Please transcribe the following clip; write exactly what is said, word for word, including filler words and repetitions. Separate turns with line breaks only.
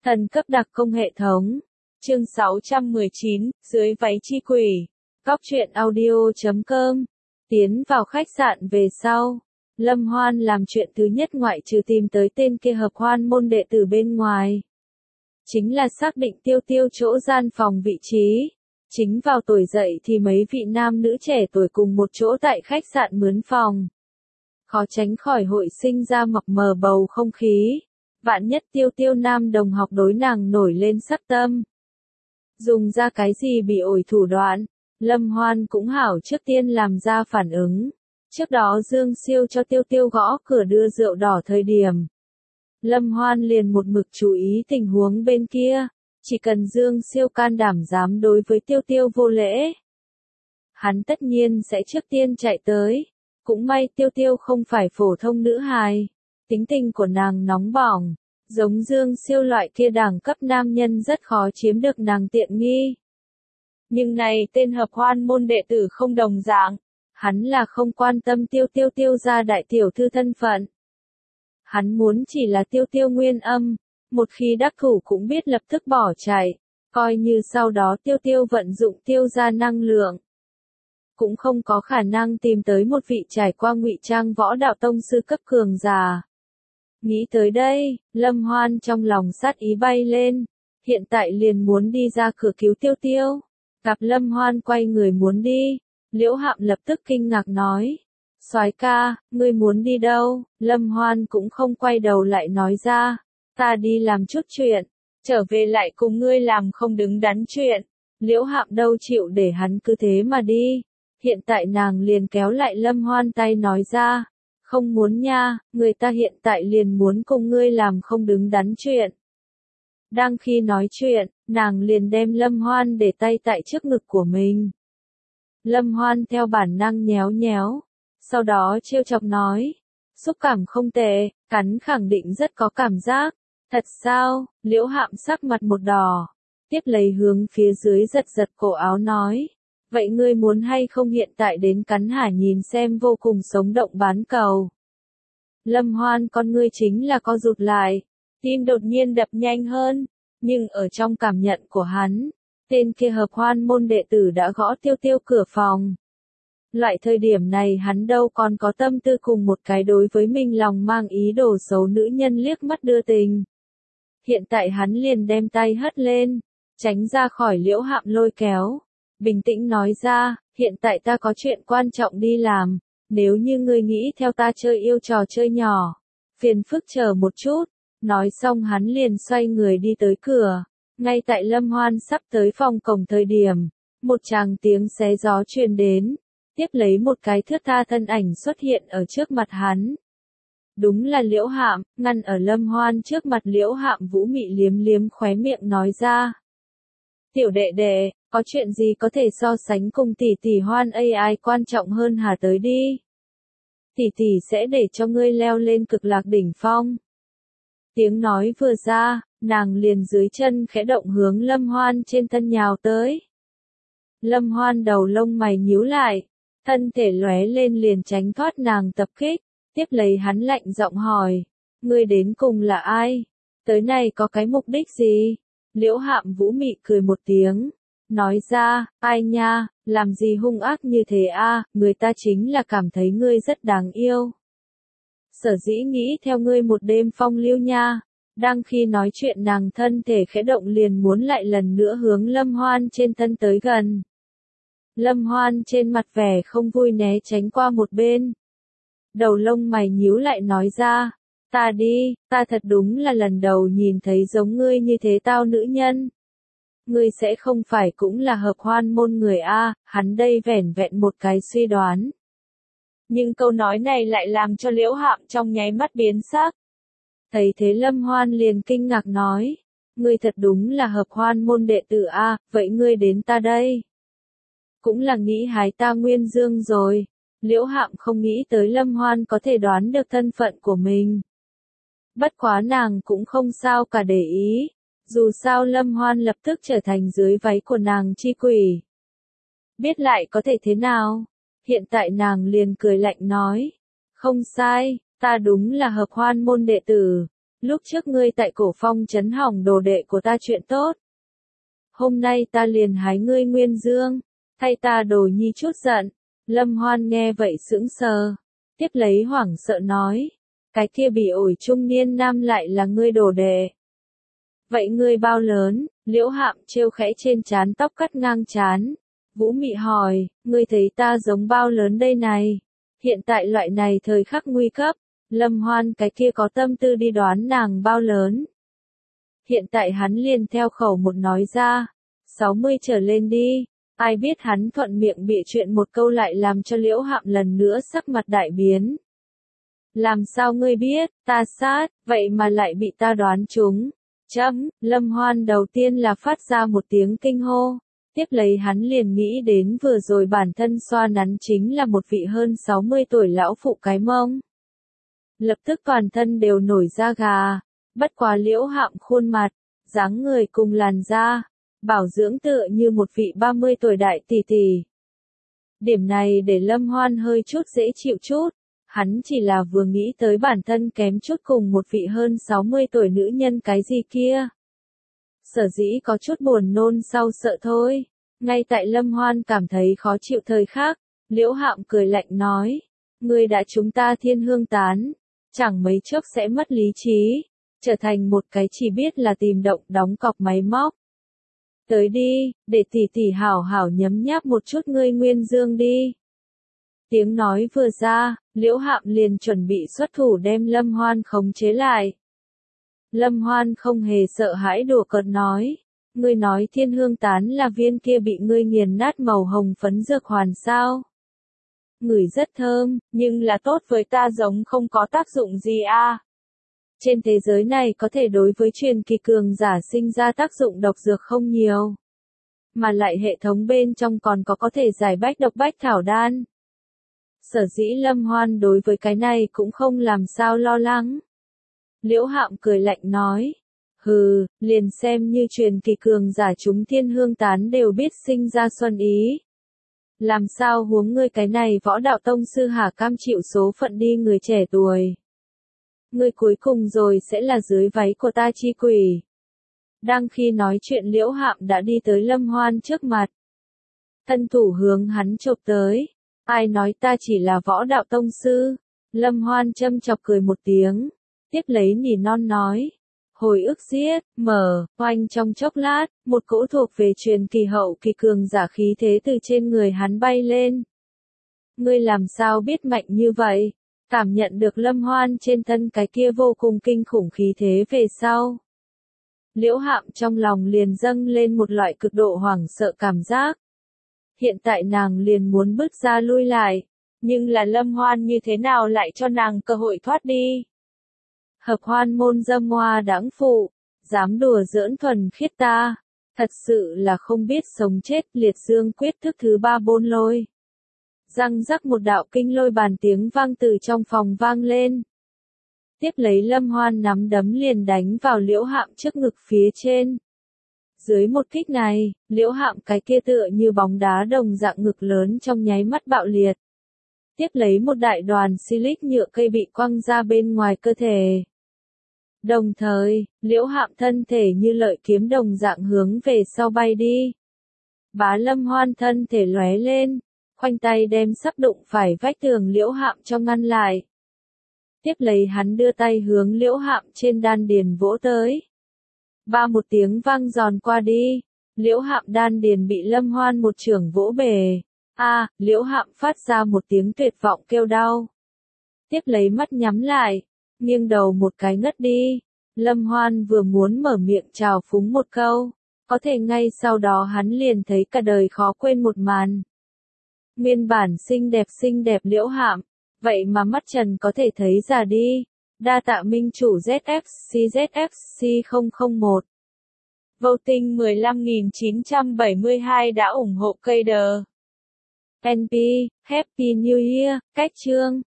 Thần cấp đặc công hệ thống. Chương sáu trăm mười chín, dưới váy chi quỷ. Cóc truyện audio chấm com. Tiến vào khách sạn về sau. Lâm Hoan làm chuyện thứ nhất ngoại trừ tìm tới tên kia hợp hoan môn đệ tử bên ngoài. Chính là xác định Tiêu Tiêu chỗ gian phòng vị trí. Chính vào tuổi dậy thì mấy vị nam nữ trẻ tuổi cùng một chỗ tại khách sạn mướn phòng. Khó tránh khỏi hội sinh ra mập mờ bầu không khí. Vạn nhất Tiêu Tiêu nam đồng học đối nàng nổi lên sắc tâm. Dùng ra cái gì bị ổi thủ đoạn, Lâm Hoan cũng hảo trước tiên làm ra phản ứng. Trước đó Dương Siêu cho Tiêu Tiêu gõ cửa đưa rượu đỏ thời điểm. Lâm Hoan liền một mực chú ý tình huống bên kia, chỉ cần Dương Siêu can đảm dám đối với Tiêu Tiêu vô lễ. Hắn tất nhiên sẽ trước tiên chạy tới, cũng may Tiêu Tiêu không phải phổ thông nữ hài. Tính tình của nàng nóng bỏng, giống Dương Siêu loại kia đẳng cấp nam nhân rất khó chiếm được nàng tiện nghi. Nhưng này tên hợp hoan môn đệ tử không đồng dạng, hắn là không quan tâm Tiêu Tiêu Tiêu gia đại tiểu thư thân phận. Hắn muốn chỉ là Tiêu Tiêu nguyên âm, một khi đắc thủ cũng biết lập tức bỏ chạy, coi như sau đó Tiêu Tiêu vận dụng Tiêu gia năng lượng. Cũng không có khả năng tìm tới một vị trải qua ngụy trang võ đạo tông sư cấp cường giả. Nghĩ tới đây, Lâm Hoan trong lòng sát ý bay lên, hiện tại liền muốn đi ra cửa cứu Tiêu Tiêu. Gặp Lâm Hoan quay người muốn đi, Liễu Hạm lập tức kinh ngạc nói, soái ca, ngươi muốn đi đâu? Lâm Hoan cũng không quay đầu lại nói ra, ta đi làm chút chuyện, trở về lại cùng ngươi làm không đứng đắn chuyện. Liễu Hạm đâu chịu để hắn cứ thế mà đi, hiện tại nàng liền kéo lại Lâm Hoan tay nói ra, không muốn nha, người ta hiện tại liền muốn cùng ngươi làm không đứng đắn chuyện. Đang khi nói chuyện, nàng liền đem Lâm Hoan để tay tại trước ngực của mình. Lâm Hoan theo bản năng nhéo nhéo, sau đó trêu chọc nói, xúc cảm không tệ, cắn khẳng định rất có cảm giác. Thật sao? Liễu Hạm sắc mặt một đỏ, tiếp lấy hướng phía dưới giật giật cổ áo nói, vậy ngươi muốn hay không hiện tại đến cắn hả nhìn xem vô cùng sống động bán cầu. Lâm Hoan con ngươi chính là co rụt lại, tim đột nhiên đập nhanh hơn, nhưng ở trong cảm nhận của hắn, tên kia hợp hoan môn đệ tử đã gõ Tiêu Tiêu cửa phòng. Loại thời điểm này hắn đâu còn có tâm tư cùng một cái đối với mình lòng mang ý đồ xấu nữ nhân liếc mắt đưa tình. Hiện tại hắn liền đem tay hất lên, tránh ra khỏi Liễu Hạm lôi kéo, bình tĩnh nói ra, hiện tại ta có chuyện quan trọng đi làm, nếu như ngươi nghĩ theo ta chơi yêu trò chơi nhỏ, phiền phức chờ một chút. Nói xong hắn liền xoay người đi tới cửa, ngay tại Lâm Hoan sắp tới phòng cổng thời điểm, một tràng tiếng xé gió truyền đến, tiếp lấy một cái thướt tha thân ảnh xuất hiện ở trước mặt hắn. Đúng là Liễu Hạm, ngăn ở Lâm Hoan trước mặt Liễu Hạm vũ mị liếm liếm khóe miệng nói ra. Tiểu đệ đệ, có chuyện gì có thể so sánh cùng tỷ tỷ Hoan a i quan trọng hơn hả, tới đi. Tỷ tỷ sẽ để cho ngươi leo lên cực lạc đỉnh phong. Tiếng nói vừa ra, nàng liền dưới chân khẽ động hướng Lâm Hoan trên thân nhào tới. Lâm Hoan đầu lông mày nhíu lại, thân thể lóe lên liền tránh thoát nàng tập kích, tiếp lấy hắn lạnh giọng hỏi, ngươi đến cùng là ai? Tới này có cái mục đích gì? Liễu Hạm vũ mị cười một tiếng, nói ra, ai nha, làm gì hung ác như thế a, người ta chính là cảm thấy ngươi rất đáng yêu. Sở dĩ nghĩ theo ngươi một đêm phong lưu nha. Đang khi nói chuyện nàng thân thể khẽ động liền muốn lại lần nữa hướng Lâm Hoan trên thân tới gần. Lâm Hoan trên mặt vẻ không vui né tránh qua một bên. Đầu lông mày nhíu lại nói ra, ta đi, ta thật đúng là lần đầu nhìn thấy giống ngươi như thế tao nữ nhân. Ngươi sẽ không phải cũng là hợp hoan môn người a, hắn đây vẻn vẹn một cái suy đoán. Nhưng câu nói này lại làm cho Liễu Hạm trong nháy mắt biến sắc. Thấy thế Lâm Hoan liền kinh ngạc nói, ngươi thật đúng là hợp hoan môn đệ tử a, vậy ngươi đến ta đây. Cũng là nghĩ hái ta nguyên dương rồi. Liễu Hạm không nghĩ tới Lâm Hoan có thể đoán được thân phận của mình. Bất quá nàng cũng không sao cả để ý, dù sao Lâm Hoan lập tức trở thành dưới váy của nàng chi quỷ. Biết lại có thể thế nào? Hiện tại nàng liền cười lạnh nói, không sai, ta đúng là hợp hoan môn đệ tử. lúc trước ngươi tại Cổ Phong trấn hỏng đồ đệ của ta chuyện tốt. Hôm nay ta liền hái ngươi nguyên dương, thay ta đồ nhi chút giận. Lâm Hoan nghe vậy sững sờ, tiếp lấy hoảng sợ nói, cái kia bị ổi trung niên nam lại là ngươi đồ đệ. Vậy ngươi bao lớn? Liễu Hạm trêu khẽ trên trán tóc cắt ngang trán. Vũ Mị hỏi, ngươi thấy ta giống bao lớn đây này? Hiện tại loại này thời khắc nguy cấp, Lâm Hoan cái kia có tâm tư đi đoán nàng bao lớn. Hiện tại hắn liền theo khẩu một nói ra, sáu mươi trở lên đi. Ai biết hắn thuận miệng bịa chuyện một câu lại làm cho Liễu Hạm lần nữa sắc mặt đại biến. Làm sao ngươi biết, ta sát, vậy mà lại bị ta đoán trúng. Chấm, Lâm Hoan đầu tiên là phát ra một tiếng kinh hô. Tiếp lấy hắn liền nghĩ đến vừa rồi bản thân xoa nắn chính là một vị hơn sáu mươi tuổi lão phụ cái mông. Lập tức toàn thân đều nổi da gà, bất quá Liễu Hạm khuôn mặt, dáng người cùng làn da, bảo dưỡng tựa như một vị ba mươi tuổi đại tỷ tỷ. Điểm này để Lâm Hoan hơi chút dễ chịu chút, hắn chỉ là vừa nghĩ tới bản thân kém chút cùng một vị hơn sáu mươi tuổi nữ nhân cái gì kia. Sở dĩ có chút buồn nôn sau sợ thôi. Ngay tại Lâm Hoan cảm thấy khó chịu thời khắc, Liễu Hạm cười lạnh nói, ngươi đã chúng ta thiên hương tán, chẳng mấy chốc sẽ mất lý trí, trở thành một cái chỉ biết là tìm động đóng cọc máy móc. Tới đi, để tỷ tỷ hảo hảo nhấm nháp một chút ngươi nguyên dương đi. Tiếng nói vừa ra, Liễu Hạm liền chuẩn bị xuất thủ đem Lâm Hoan khống chế lại. Lâm Hoan không hề sợ hãi đùa cợt nói, ngươi nói thiên hương tán là viên kia bị ngươi nghiền nát màu hồng phấn dược hoàn sao? Ngửi rất thơm, nhưng là tốt với ta giống không có tác dụng gì a. À. Trên thế giới này có thể đối với truyền kỳ cường giả sinh ra tác dụng độc dược không nhiều. Mà lại hệ thống bên trong còn có có thể giải bách độc bách thảo đan. Sở dĩ Lâm Hoan đối với cái này cũng không làm sao lo lắng. Liễu Hạm cười lạnh nói, hừ, liền xem như truyền kỳ cường giả chúng thiên hương tán đều biết sinh ra xuân ý. Làm sao huống ngươi cái này võ đạo tông sư hả cam chịu số phận đi người trẻ tuổi. Ngươi cuối cùng rồi sẽ là dưới váy của ta chi quỷ. Đang khi nói chuyện Liễu Hạm đã đi tới Lâm Hoan trước mặt. Thân thủ hướng hắn chộp tới. Ai nói ta chỉ là võ đạo tông sư? Lâm Hoan châm chọc cười một tiếng. Tiếp lấy nỉ non nói. Hồi ức giết, mở, oanh trong chốc lát, một cỗ thuộc về truyền kỳ hậu kỳ cường giả khí thế từ trên người hắn bay lên. Ngươi làm sao biết mạnh như vậy? Cảm nhận được Lâm Hoan trên thân cái kia vô cùng kinh khủng khí thế về sau. Liễu Hạm trong lòng liền dâng lên một loại cực độ hoảng sợ cảm giác. Hiện tại nàng liền muốn bước ra lui lại, nhưng là Lâm Hoan như thế nào lại cho nàng cơ hội thoát đi? Hợp hoan môn dâm hoa đãng phụ, dám đùa giỡn thuần khiết ta, thật sự là không biết sống chết. Liệt dương quyết thức thứ ba bôn lôi. Răng rắc một đạo kinh lôi bàn tiếng vang từ trong phòng vang lên. Tiếp lấy Lâm Hoan nắm đấm liền đánh vào Liễu Hạm trước ngực phía trên. Dưới một kích này, Liễu Hạm cái kia tựa như bóng đá đồng dạng ngực lớn trong nháy mắt bạo liệt. Tiếp lấy một đại đoàn silic nhựa cây bị quăng ra bên ngoài cơ thể. Đồng thời, Liễu Hạm thân thể như lợi kiếm đồng dạng hướng về sau bay đi. Bá Lâm Hoan thân thể lóe lên, khoanh tay đem sắp đụng phải vách tường Liễu Hạm cho ngăn lại. Tiếp lấy hắn đưa tay hướng Liễu Hạm trên đan điền vỗ tới. Ba một tiếng vang giòn qua đi, Liễu Hạm đan điền bị Lâm Hoan một chưởng vỗ bể. A, à, Liễu Hạm phát ra một tiếng tuyệt vọng kêu đau. Tiếp lấy mắt nhắm lại, nghiêng đầu một cái ngất đi. Lâm Hoan vừa muốn mở miệng chào phúng một câu, có thể ngay sau đó hắn liền thấy cả đời khó quên một màn. Nguyên bản xinh đẹp xinh đẹp Liễu Hạm, vậy mà mắt trần có thể thấy già đi. Đa tạ minh chủ Z F C Z F C không không một. Voting mười lăm nghìn chín trăm bảy mươi hai đã ủng hộ cây đờ. en pê, Happy New Year, cách chương.